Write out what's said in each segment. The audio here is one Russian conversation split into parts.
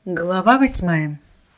Глава 8.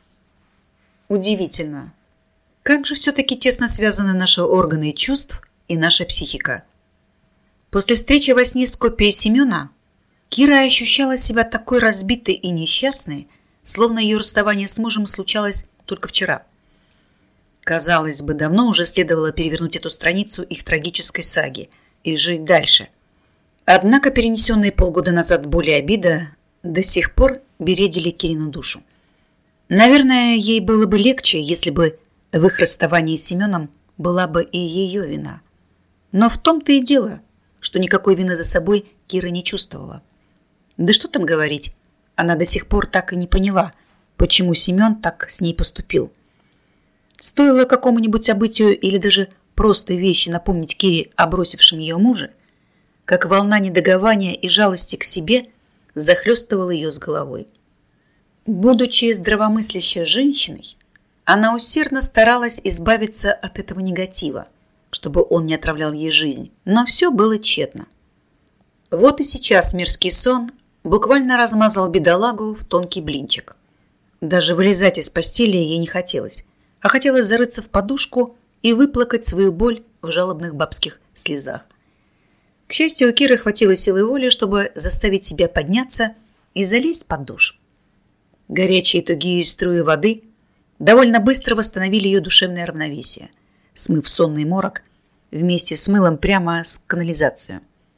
Удивительно, как же все-таки тесно связаны наши органы чувств и наша психика. После встречи во сне с копией Семена Кира ощущала себя такой разбитой и несчастной, словно ее расставание с мужем случалось только вчера. Казалось бы, давно уже следовало перевернуть эту страницу их трагической саги и жить дальше. Однако перенесенные полгода назад боли и обида до сих пор бередили Кирину душу. Наверное, ей было бы легче, если бы в их расставании с Семеном была бы и ее вина. Но в том-то и дело, что никакой вины за собой Кира не чувствовала. Да что там говорить, она до сих пор так и не поняла, почему Семен так с ней поступил. Стоило какому-нибудь событию или даже просто вещи напомнить Кире о бросившем ее муже, как волна недогования и жалости к себе захлестывала ее с головой. Будучи здравомыслящей женщиной, она усердно старалась избавиться от этого негатива, чтобы он не отравлял ей жизнь, но все было тщетно. Вот и сейчас мирский сон буквально размазал бедолагу в тонкий блинчик. Даже вылезать из постели ей не хотелось, а хотелось зарыться в подушку и выплакать свою боль в жалобных бабских слезах. К счастью, у Киры хватило силы воли, чтобы заставить себя подняться и залезть под душ. Горячие тугие струи воды довольно быстро восстановили ее душевное равновесие, смыв сонный морок вместе с мылом прямо с канализацию.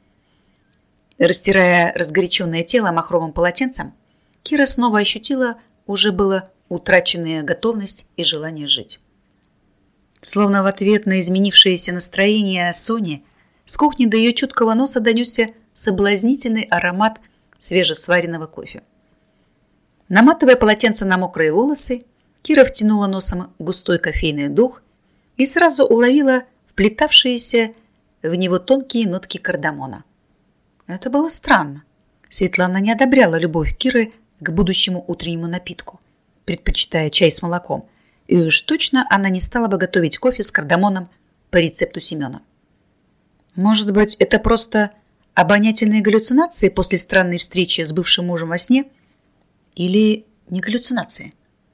Растирая разгоряченное тело махровым полотенцем, Кира снова ощутила уже было утраченная готовность и желание жить. Словно в ответ на изменившееся настроение Сони, с кухни до ее чуткого носа донесся соблазнительный аромат свежесваренного кофе. Наматывая полотенце на мокрые волосы, Кира втянула носом густой кофейный дух и сразу уловила вплетавшиеся в него тонкие нотки кардамона. Это было странно. Светлана не одобряла любовь Киры к будущему утреннему напитку, предпочитая чай с молоком, и уж точно она не стала бы готовить кофе с кардамоном по рецепту Семена. Может быть, это просто обонятельные галлюцинации после странной встречи с бывшим мужем во сне? Или не галлюцинации?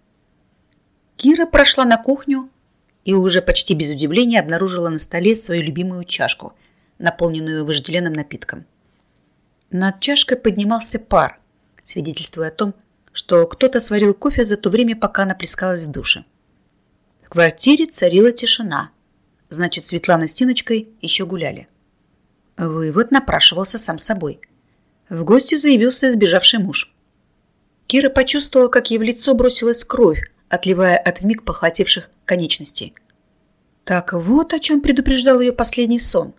Кира прошла на кухню и уже почти без удивления обнаружила на столе свою любимую чашку, наполненную вожделенным напитком. Над чашкой поднимался пар, свидетельствуя о том, что кто-то сварил кофе за то время, пока она плескалась в душе. В квартире царила тишина. Значит, Светлана с Тиночкой еще гуляли. Вывод напрашивался сам собой. В гости заявился сбежавший муж. Кира почувствовала, как ей в лицо бросилась кровь, отливая от вмиг похвативших конечностей. Так вот о чем предупреждал ее последний сон.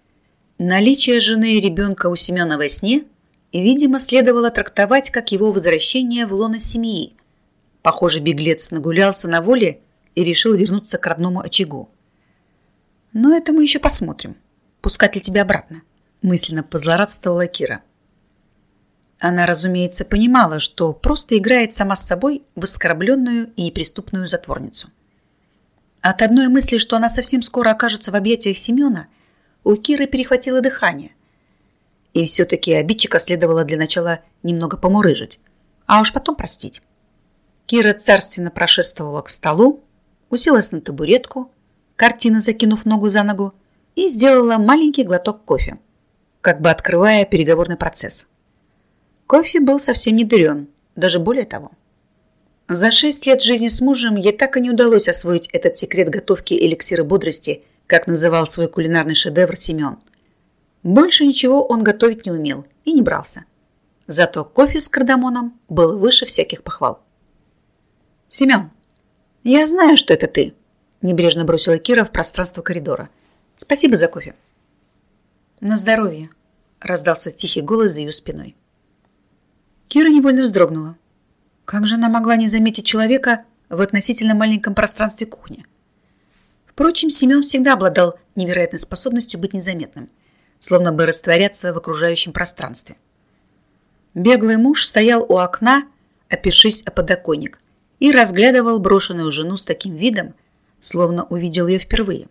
Наличие жены и ребенка у Семена во сне, видимо, следовало трактовать как его возвращение в лоно семьи. Похоже, беглец нагулялся на воле и решил вернуться к родному очагу. Но это мы еще посмотрим. Пускать ли тебя обратно? Мысленно позлорадствовала Кира. Она, разумеется, понимала, что просто играет сама с собой в оскорбленную и неприступную затворницу. От одной мысли, что она совсем скоро окажется в объятиях Семена, у Киры перехватило дыхание. И все-таки обидчика следовало для начала немного помурыжить, а уж потом простить. Кира царственно прошествовала к столу, уселась на табуретку, картинно закинув ногу за ногу, и сделала маленький глоток кофе, как бы открывая переговорный процесс. Кофе был совсем не дурен, даже более того. За 6 лет жизни с мужем ей так и не удалось освоить этот секрет готовки эликсира бодрости, как называл свой кулинарный шедевр Семен. Больше ничего он готовить не умел и не брался. Зато кофе с кардамоном был выше всяких похвал. «Семен, я знаю, что это ты», – небрежно бросила Кира в пространство коридора. «Спасибо за кофе». «На здоровье», – раздался тихий голос за ее спиной. Кира невольно вздрогнула. Как же она могла не заметить человека в относительно маленьком пространстве кухни? Впрочем, Семен всегда обладал невероятной способностью быть незаметным, словно бы растворяться в окружающем пространстве. Беглый муж стоял у окна, опершись о подоконник, и разглядывал брошенную жену с таким видом, словно увидел ее впервые.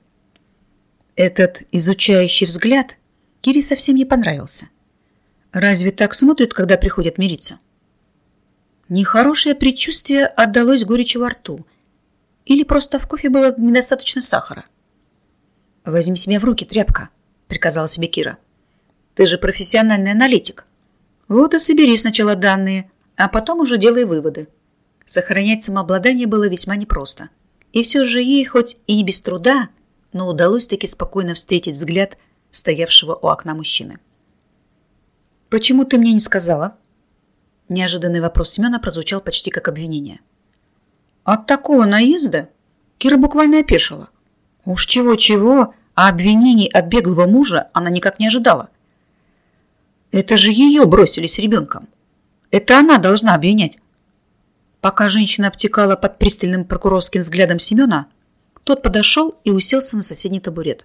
Этот изучающий взгляд Кире совсем не понравился. Разве так смотрят, когда приходят мириться? Нехорошее предчувствие отдалось горечи во рту. Или просто в кофе было недостаточно сахара. «Возьми себя в руки, тряпка», — приказала себе Кира. «Ты же профессиональный аналитик. Вот и собери сначала данные, а потом уже делай выводы». Сохранять самообладание было весьма непросто. И все же ей, хоть и не без труда, но удалось таки спокойно встретить взгляд стоявшего у окна мужчины. «Почему ты мне не сказала?» Неожиданный вопрос Семена прозвучал почти как обвинение. От такого наезда Кира буквально опешила. Уж чего-чего, а обвинений от беглого мужа она никак не ожидала. Это же ее бросили с ребенком. Это она должна обвинять. Пока женщина обтекала под пристальным прокурорским взглядом Семена, тот подошел и уселся на соседний табурет.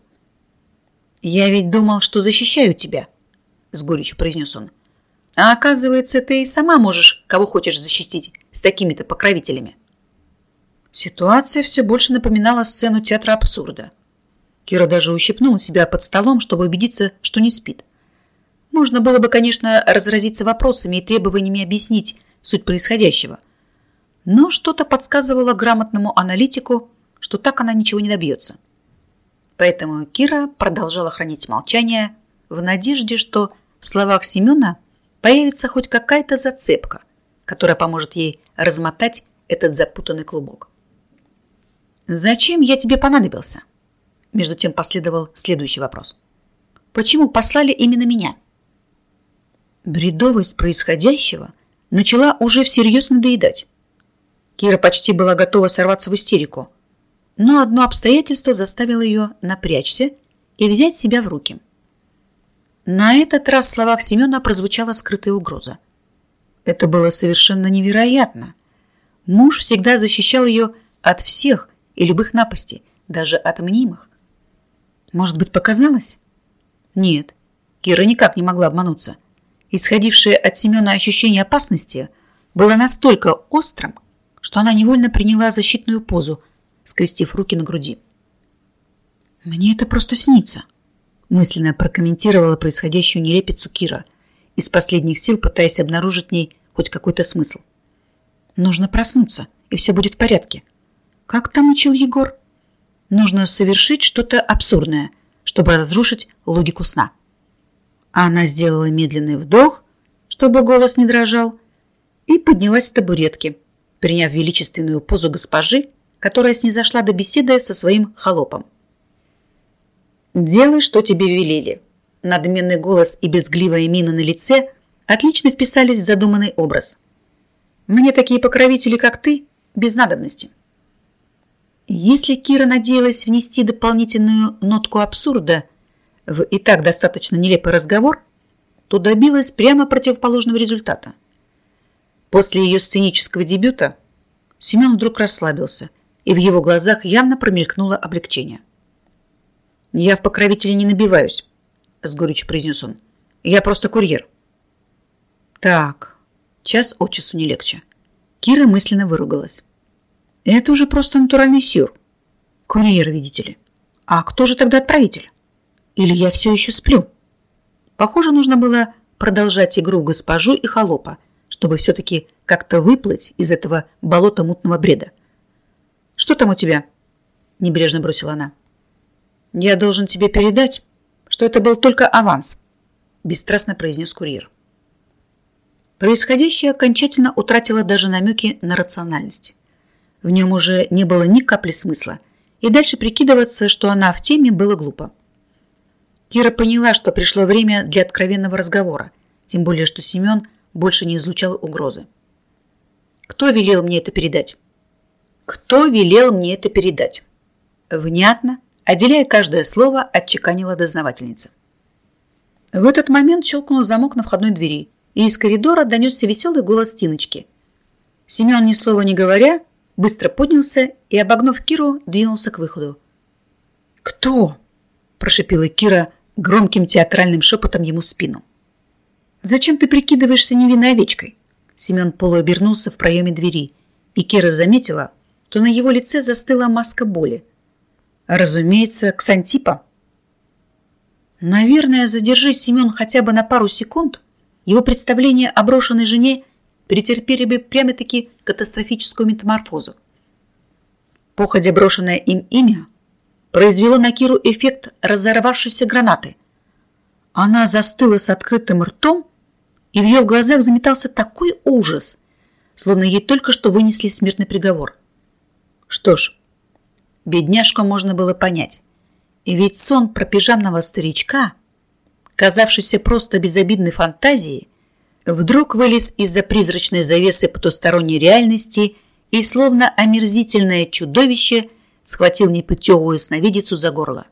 «Я ведь думал, что защищаю тебя», — с горечью произнес он. «А оказывается, ты и сама можешь кого хочешь защитить с такими-то покровителями». Ситуация все больше напоминала сцену театра абсурда. Кира даже ущипнула себя под столом, чтобы убедиться, что не спит. Можно было бы, конечно, разразиться вопросами и требованиями объяснить суть происходящего. Но что-то подсказывало грамотному аналитику, что так она ничего не добьется. Поэтому Кира продолжала хранить молчание в надежде, что в словах Семена появится хоть какая-то зацепка, которая поможет ей размотать этот запутанный клубок. «Зачем я тебе понадобился?» Между тем последовал следующий вопрос. «Почему послали именно меня?» Бредовость происходящего начала уже всерьез надоедать. Кира почти была готова сорваться в истерику, но одно обстоятельство заставило ее напрячься и взять себя в руки. На этот раз в словах Семена прозвучала скрытая угроза. Это было совершенно невероятно. Муж всегда защищал ее от всех и любых напастей, даже от мнимых. Может быть, показалось? Нет, Кира никак не могла обмануться. Исходившее от Семена ощущение опасности было настолько острым, что она невольно приняла защитную позу, скрестив руки на груди. «Мне это просто снится», — мысленно прокомментировала происходящую нелепицу Кира, из последних сил пытаясь обнаружить в ней хоть какой-то смысл. «Нужно проснуться, и все будет в порядке. Как там учил Егор? Нужно совершить что-то абсурдное, чтобы разрушить логику сна». Она сделала медленный вдох, чтобы голос не дрожал, и поднялась с табуретки, приняв величественную позу госпожи, которая снизошла до беседы со своим холопом. «Делай, что тебе велели». Надменный голос и брезгливая мина на лице отлично вписались в задуманный образ. «Мне такие покровители, как ты, без надобности». Если Кира надеялась внести дополнительную нотку абсурда в и так достаточно нелепый разговор, то добилась прямо противоположного результата. После ее сценического дебюта Семен вдруг расслабился, и в его глазах явно промелькнуло облегчение. «Я в покровителе не набиваюсь», — с горечью произнес он. «Я просто курьер». Так, час от часу не легче. Кира мысленно выругалась. Это уже просто натуральный сюр. Курьер, видите ли. А кто же тогда отправитель? Или я все еще сплю? Похоже, нужно было продолжать игру в госпожу и холопа, чтобы все-таки как-то выплыть из этого болота мутного бреда. «Что там у тебя?» – небрежно бросила она. «Я должен тебе передать, что это был только аванс», – бесстрастно произнес курьер. Происходящее окончательно утратило даже намеки на рациональность. В нем уже не было ни капли смысла, и дальше прикидываться, что она в теме, было глупо. Кира поняла, что пришло время для откровенного разговора, тем более, что Семен больше не излучал угрозы. «Кто велел мне это передать?» «Кто велел мне это передать?» Внятно, отделяя каждое слово, отчеканила дознавательница. В этот момент щелкнул замок на входной двери, и из коридора донесся веселый голос Тиночки. Семен, ни слова не говоря, быстро поднялся и, обогнув Киру, двинулся к выходу. «Кто?» – прошипела Кира громким театральным шепотом ему в спину. «Зачем ты прикидываешься невинной овечкой?» Семен полуобернулся в проеме двери, и Кира заметила, что на его лице застыла маска боли. Разумеется, Ксантипа. Наверное, задержись Семен хотя бы на пару секунд, его представление о брошенной жене претерпели бы прямо-таки катастрофическую метаморфозу. Походя брошенное им имя произвело на Киру эффект разорвавшейся гранаты. Она застыла с открытым ртом, и в ее глазах заметался такой ужас, словно ей только что вынесли смертный приговор. Что ж, бедняжку можно было понять, и ведь сон про пижамного старичка, казавшийся просто безобидной фантазией, вдруг вылез из-за призрачной завесы потусторонней реальности и, словно омерзительное чудовище, схватил непутевую сновидицу за горло.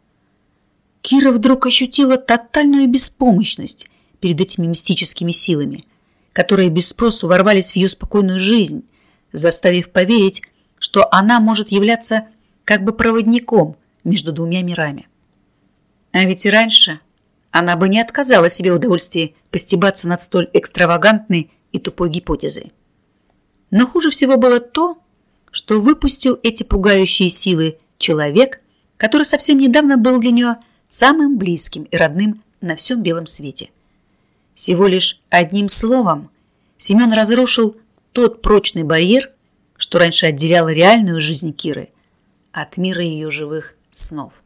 Кира вдруг ощутила тотальную беспомощность перед этими мистическими силами, которые без спросу ворвались в ее спокойную жизнь, заставив поверить, что она может являться как бы проводником между двумя мирами. А ведь и раньше она бы не отказала себе в удовольствии постебаться над столь экстравагантной и тупой гипотезой. Но хуже всего было то, что выпустил эти пугающие силы человек, который совсем недавно был для нее самым близким и родным на всем белом свете. Всего лишь одним словом Семен разрушил тот прочный барьер, что раньше отделял реальную жизнь Киры от мира ее живых снов.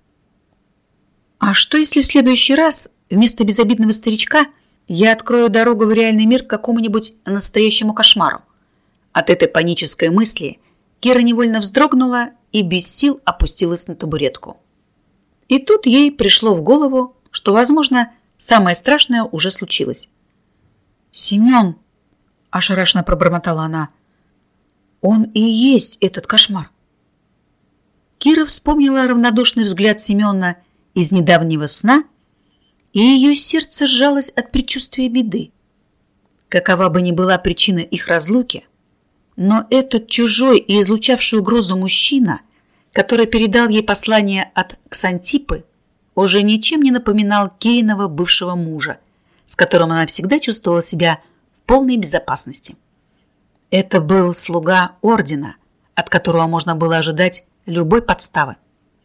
А что, если в следующий раз вместо безобидного старичка я открою дорогу в реальный мир к какому-нибудь настоящему кошмару? От этой панической мысли Кира невольно вздрогнула и без сил опустилась на табуретку. И тут ей пришло в голову, что, возможно, самое страшное уже случилось. «Семен!» – ошарашенно пробормотала она. «Он и есть этот кошмар!» Кира вспомнила равнодушный взгляд Семена из недавнего сна, и ее сердце сжалось от предчувствия беды. Какова бы ни была причина их разлуки, но этот чужой и излучавший угрозу мужчина, который передал ей послание от Ксантипы, уже ничем не напоминал Кириного бывшего мужа, с которым она всегда чувствовала себя в полной безопасности. Это был слуга ордена, от которого можно было ожидать любой подставы.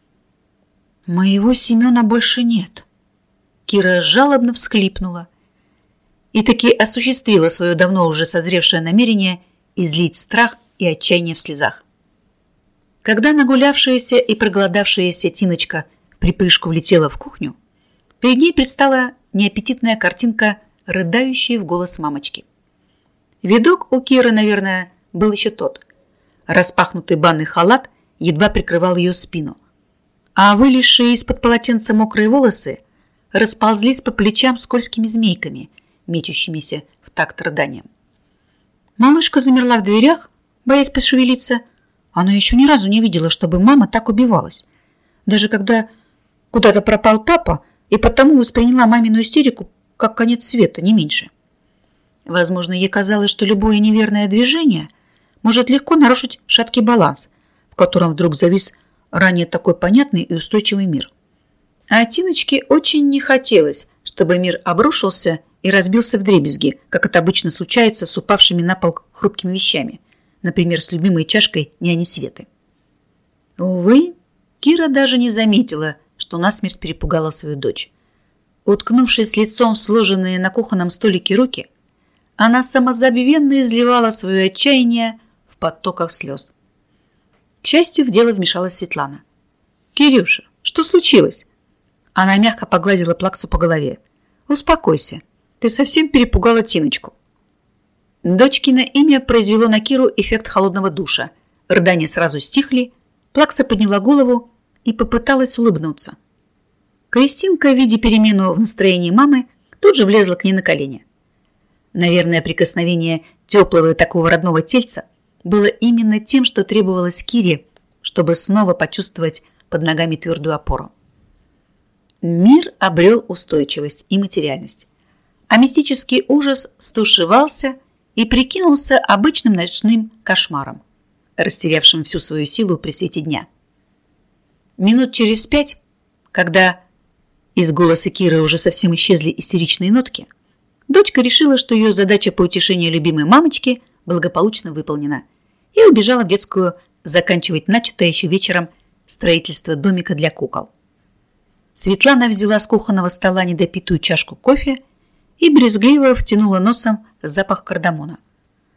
«Моего Семена больше нет», — Кира жалобно всхлипнула и таки осуществила свое давно уже созревшее намерение излить страх и отчаяние в слезах. Когда нагулявшаяся и проголодавшаяся Тиночка в припрыжку влетела в кухню, перед ней предстала неаппетитная картинка, рыдающей в голос мамочки. Видок у Киры, наверное, был еще тот. Распахнутый банный халат едва прикрывал ее спину, а вылезшие из-под полотенца мокрые волосы расползлись по плечам скользкими змейками, мечущимися в такт рыданием. Малышка замерла в дверях, боясь пошевелиться. Она еще ни разу не видела, чтобы мама так убивалась. Даже когда куда-то пропал папа, и потому восприняла мамину истерику как конец света, не меньше. Возможно, ей казалось, что любое неверное движение может легко нарушить шаткий баланс, в котором вдруг завис ранее такой понятный и устойчивый мир. А Тиночке очень не хотелось, чтобы мир обрушился и разбился вдребезги, как это обычно случается с упавшими на пол хрупкими вещами, например, с любимой чашкой няни Светы. Увы, Кира даже не заметила, что насмерть перепугала свою дочь. Уткнувшись лицом в сложенные на кухонном столике руки, она самозабвенно изливала свое отчаяние в потоках слез. К счастью, в дело вмешалась Светлана. «Кирюша, что случилось?» Она мягко погладила Плаксу по голове. «Успокойся, ты совсем перепугала Тиночку». Дочкино имя произвело на Киру эффект холодного душа. Рыдания сразу стихли, Плакса подняла голову и попыталась улыбнуться. Кристинка, видя перемену в настроении мамы, тут же влезла к ней на колени. Наверное, прикосновение теплого и такого родного тельца было именно тем, что требовалось Кире, чтобы снова почувствовать под ногами твердую опору. Мир обрел устойчивость и материальность, а мистический ужас стушевался и прикинулся обычным ночным кошмаром, растерявшим всю свою силу при свете дня. Минут через 5, когда из голоса Киры уже совсем исчезли истеричные нотки, дочка решила, что ее задача по утешению любимой мамочки благополучно выполнена, и убежала в детскую заканчивать начатое еще вечером строительство домика для кукол. Светлана взяла с кухонного стола недопитую чашку кофе и брезгливо втянула носом запах кардамона.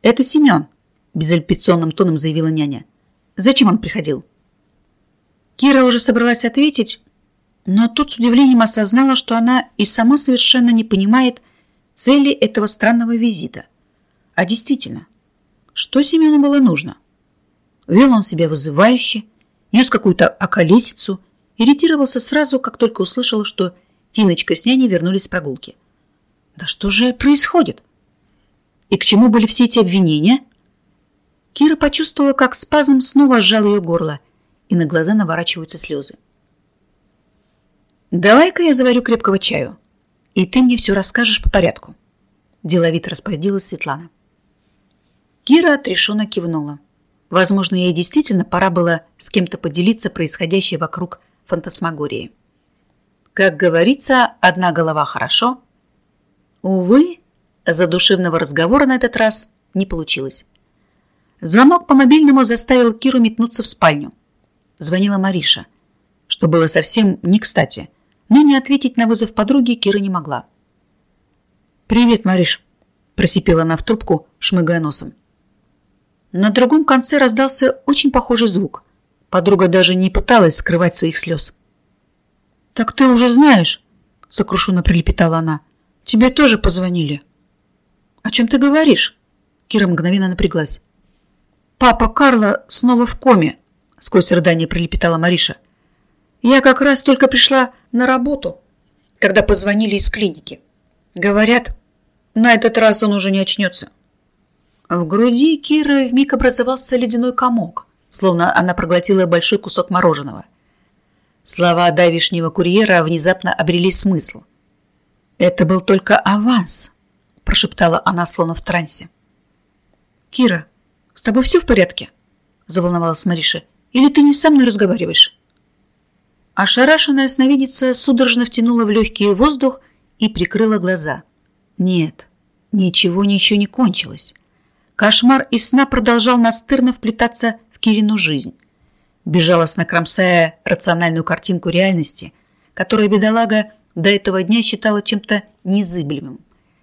«Это Семен», – безапелляционным тоном заявила няня. «Зачем он приходил?» Кира уже собралась ответить, но тут с удивлением осознала, что она и сама совершенно не понимает цели этого странного визита. А действительно, что Семену было нужно? Вел он себя вызывающе, нес какую-то околесицу, ирритировался сразу, как только услышал, что Тиночка с няней вернулись с прогулки. Да что же происходит? И к чему были все эти обвинения? Кира почувствовала, как спазм снова сжал ее горло, и на глаза наворачиваются слезы. «Давай-ка я заварю крепкого чаю, и ты мне все расскажешь по порядку», – деловито распорядилась Светлана. Кира отрешенно кивнула. Возможно, ей действительно пора было с кем-то поделиться происходящей вокруг фантасмагории. Как говорится, одна голова хорошо. Увы, задушевного разговора на этот раз не получилось. Звонок по мобильному заставил Киру метнуться в спальню. Звонила Мариша, что было совсем не кстати, но не ответить на вызов подруги Кира не могла. «Привет, Мариш», – просипела она в трубку, шмыгая носом. На другом конце раздался очень похожий звук. Подруга даже не пыталась скрывать своих слез. «Так ты уже знаешь», – сокрушенно прилепетала она. «Тебе тоже позвонили». «О чем ты говоришь?» Кира мгновенно напряглась. «Папа Карла снова в коме», – сквозь рыдание прилепетала Мариша. «Я как раз только пришла на работу, когда позвонили из клиники. Говорят, на этот раз он уже не очнется». В груди Киры вмиг образовался ледяной комок, словно она проглотила большой кусок мороженого. Слова давешнего курьера внезапно обрели смысл. «Это был только аванс», – прошептала она, словно в трансе. «Кира, с тобой все в порядке?» – заволновалась Мариша. «Или ты не со мной разговариваешь?» Ошарашенная сновидица судорожно втянула в легкий воздух и прикрыла глаза. Нет, ничего еще не кончилось. Кошмар из сна продолжал настырно вплетаться в Кирину жизнь, безжалостно кромсая рациональную картинку реальности, которую бедолага до этого дня считала чем-то незыблемым.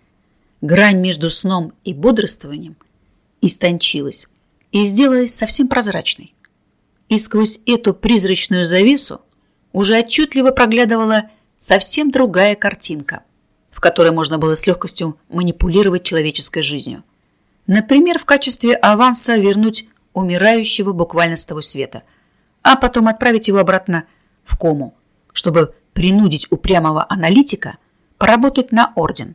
Грань между сном и бодрствованием истончилась и сделалась совсем прозрачной. И сквозь эту призрачную завесу уже отчетливо проглядывала совсем другая картинка, в которой можно было с легкостью манипулировать человеческой жизнью. Например, в качестве аванса вернуть умирающего буквально с того света, а потом отправить его обратно в кому, чтобы принудить упрямого аналитика поработать на орден.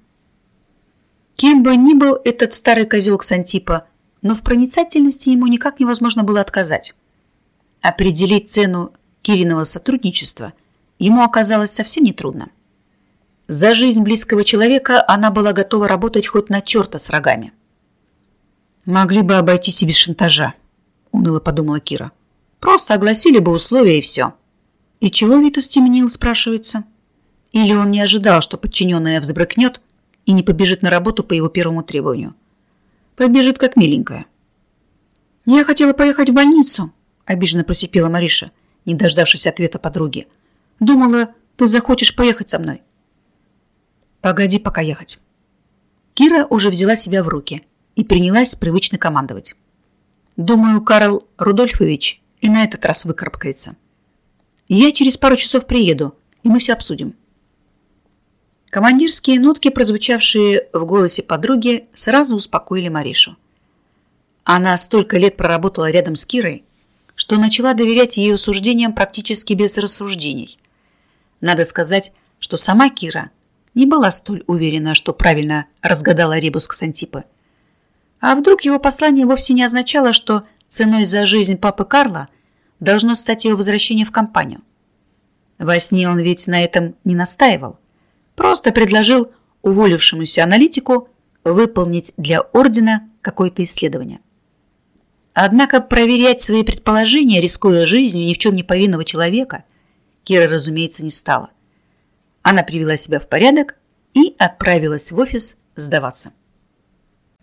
Кем бы ни был этот старый козел Ксантипа, но в проницательности ему никак невозможно было отказать. Определить цену Кириного сотрудничества ему оказалось совсем нетрудно. За жизнь близкого человека она была готова работать хоть на черта с рогами. «Могли бы обойтись и без шантажа», — уныло подумала Кира. «Просто огласили бы условия и все». «И чего Витас темнил?» — спрашивается. Или он не ожидал, что подчиненная взбрыкнет и не побежит на работу по его первому требованию. Побежит как миленькая. «Я хотела поехать в больницу», — обиженно просипела Мариша, не дождавшись ответа подруги. «Думала, ты захочешь поехать со мной». «Погоди пока ехать». Кира уже взяла себя в руки и принялась привычно командовать. «Думаю, Карл Рудольфович и на этот раз выкарабкается. Я через пару часов приеду, и мы все обсудим». Командирские нотки, прозвучавшие в голосе подруги, сразу успокоили Маришу. Она столько лет проработала рядом с Кирой, что начала доверять ее суждениям практически без рассуждений. Надо сказать, что сама Кира не была столь уверена, что правильно разгадала ребус Ксантипы. А вдруг его послание вовсе не означало, что ценой за жизнь папы Карла должно стать его возвращение в компанию? Во сне он ведь на этом не настаивал, просто предложил уволившемуся аналитику выполнить для ордена какое-то исследование. Однако проверять свои предположения, рискуя жизнью ни в чем не повинного человека, Кира, разумеется, не стала. Она привела себя в порядок и отправилась в офис сдаваться.